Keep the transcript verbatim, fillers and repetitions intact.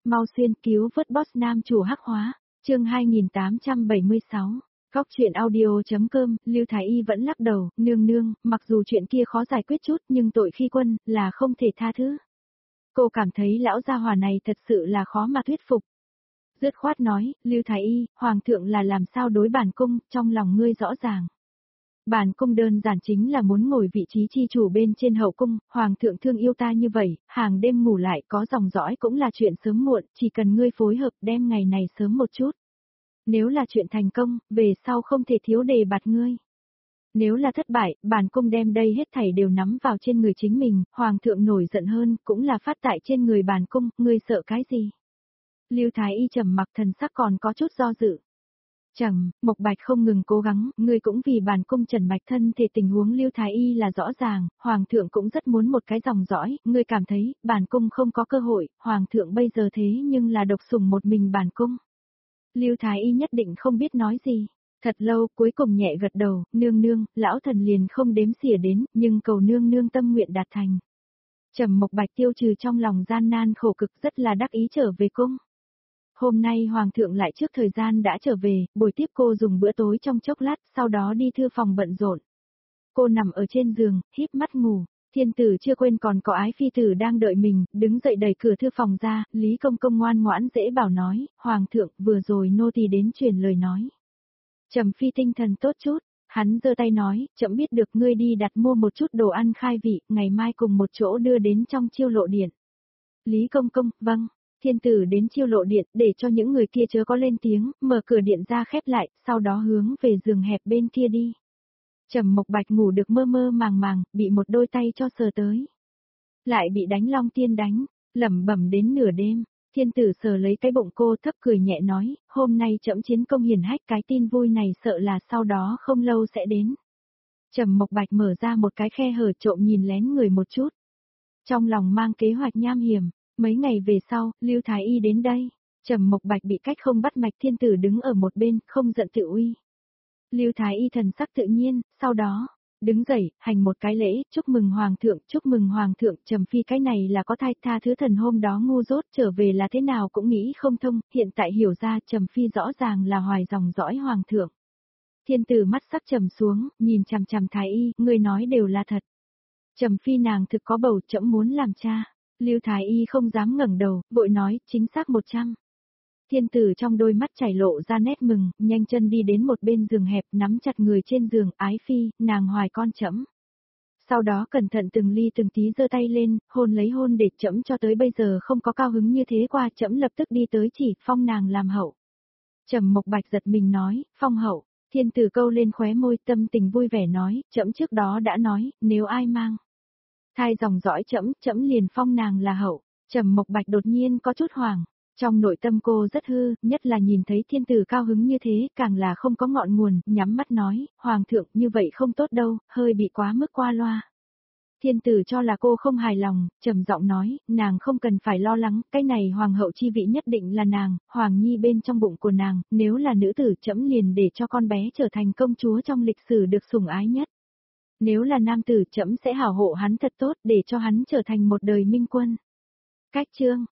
mau xuyên cứu vớt boss nam chủ hắc hóa, chương hai nghìn tám trăm bảy mươi sáu. Góc truyện audio.com, Lưu Thái Y vẫn lắc đầu, nương nương, mặc dù chuyện kia khó giải quyết chút nhưng tội khi quân là không thể tha thứ. Cô cảm thấy lão gia hỏa này thật sự là khó mà thuyết phục. Dứt khoát nói, Lưu Thái Y, Hoàng thượng là làm sao đối bản cung, trong lòng ngươi rõ ràng. Bản cung đơn giản chính là muốn ngồi vị trí chi chủ bên trên hậu cung, Hoàng thượng thương yêu ta như vậy, hàng đêm ngủ lại có dòng dõi cũng là chuyện sớm muộn, chỉ cần ngươi phối hợp đem ngày này sớm một chút. Nếu là chuyện thành công, về sau không thể thiếu đề bạt ngươi. Nếu là thất bại, bản cung đem đây hết thảy đều nắm vào trên người chính mình, Hoàng thượng nổi giận hơn, cũng là phát tại trên người bản cung, ngươi sợ cái gì? Lưu Thái Y trầm mặc, thần sắc còn có chút do dự. Trầm, Mộc Bạch không ngừng cố gắng, ngươi cũng vì bản cung trần mạch thân thể tình huống Lưu Thái Y là rõ ràng, Hoàng thượng cũng rất muốn một cái dòng dõi, ngươi cảm thấy, bản cung không có cơ hội, Hoàng thượng bây giờ thế nhưng là độc sủng một mình bản cung. Lưu Thái Y nhất định không biết nói gì. Thật lâu, cuối cùng nhẹ gật đầu, nương nương, lão thần liền không đếm xỉa đến, nhưng cầu nương nương tâm nguyện đạt thành. Trầm Mộc Bạch tiêu trừ trong lòng gian nan khổ cực, rất là đắc ý trở về cung. Hôm nay Hoàng thượng lại trước thời gian đã trở về, buổi tiếp cô dùng bữa tối trong chốc lát, sau đó đi thư phòng bận rộn. Cô nằm ở trên giường, híp mắt ngủ, thiên tử chưa quên còn có ái phi tử đang đợi mình, đứng dậy đẩy cửa thư phòng ra, Lý Công Công ngoan ngoãn dễ bảo nói, Hoàng thượng, vừa rồi nô tỳ đến truyền lời nói. Trầm Phi tinh thần tốt chút, hắn giơ tay nói, chậm biết được ngươi đi đặt mua một chút đồ ăn khai vị, ngày mai cùng một chỗ đưa đến trong chiêu lộ điện. Lý Công Công, vâng. Thiên tử đến chiêu lộ điện để cho những người kia chớ có lên tiếng, mở cửa điện ra khép lại, sau đó hướng về giường hẹp bên kia đi. Trầm Mộc Bạch ngủ được mơ mơ màng màng, bị một đôi tay cho sờ tới. Lại bị đánh Long Tiên đánh, lẩm bẩm đến nửa đêm, thiên tử sờ lấy cái bụng cô thấp cười nhẹ nói, hôm nay trẫm chiến công hiển hách, cái tin vui này sợ là sau đó không lâu sẽ đến. Trầm Mộc Bạch mở ra một cái khe hở trộm nhìn lén người một chút. Trong lòng mang kế hoạch nham hiểm. Mấy ngày về sau, Lưu Thái Y đến đây, Trầm Mộc Bạch bị cách không bắt mạch, thiên tử đứng ở một bên, không giận tự uy. Lưu Thái Y thần sắc tự nhiên, sau đó, đứng dậy, hành một cái lễ, chúc mừng Hoàng thượng, chúc mừng Hoàng thượng, Trầm Phi cái này là có thai, tha thứ thần hôm đó ngu dốt, trở về là thế nào cũng nghĩ không thông, hiện tại hiểu ra Trầm Phi rõ ràng là hoài dòng dõi Hoàng thượng. Thiên tử mắt sắc trầm xuống, nhìn chằm chằm Thái Y, người nói đều là thật. Trầm Phi nàng thực có bầu, trẫm muốn làm cha. Lưu Thái Y không dám ngẩng đầu, vội nói, chính xác một trăm. Thiên tử trong đôi mắt chảy lộ ra nét mừng, nhanh chân đi đến một bên giường hẹp, nắm chặt người trên giường, ái phi, nàng hoài con trẫm. Sau đó cẩn thận từng ly từng tí giơ tay lên, hôn lấy hôn để trẫm cho tới bây giờ không có cao hứng như thế qua, trẫm lập tức đi tới chỉ, phong nàng làm hậu. Trầm Mộc Bạch giật mình nói, phong hậu, thiên tử câu lên khóe môi, tâm tình vui vẻ nói, trẫm trước đó đã nói, nếu ai mang thai dòng dõi trẫm, trẫm liền phong nàng là hậu. Trầm Mộc Bạch đột nhiên có chút hoảng, trong nội tâm cô rất hư, nhất là nhìn thấy thiên tử cao hứng như thế, càng là không có ngọn nguồn, nhắm mắt nói, Hoàng thượng như vậy không tốt đâu, hơi bị quá mức qua loa. Thiên tử cho là cô không hài lòng, trầm giọng nói, nàng không cần phải lo lắng, cái này hoàng hậu chi vị nhất định là nàng, Hoàng Nhi bên trong bụng của nàng, nếu là nữ tử trẫm liền để cho con bé trở thành công chúa trong lịch sử được sủng ái nhất. Nếu là nam tử trẫm sẽ hảo hộ hắn thật tốt để cho hắn trở thành một đời minh quân. Cách chương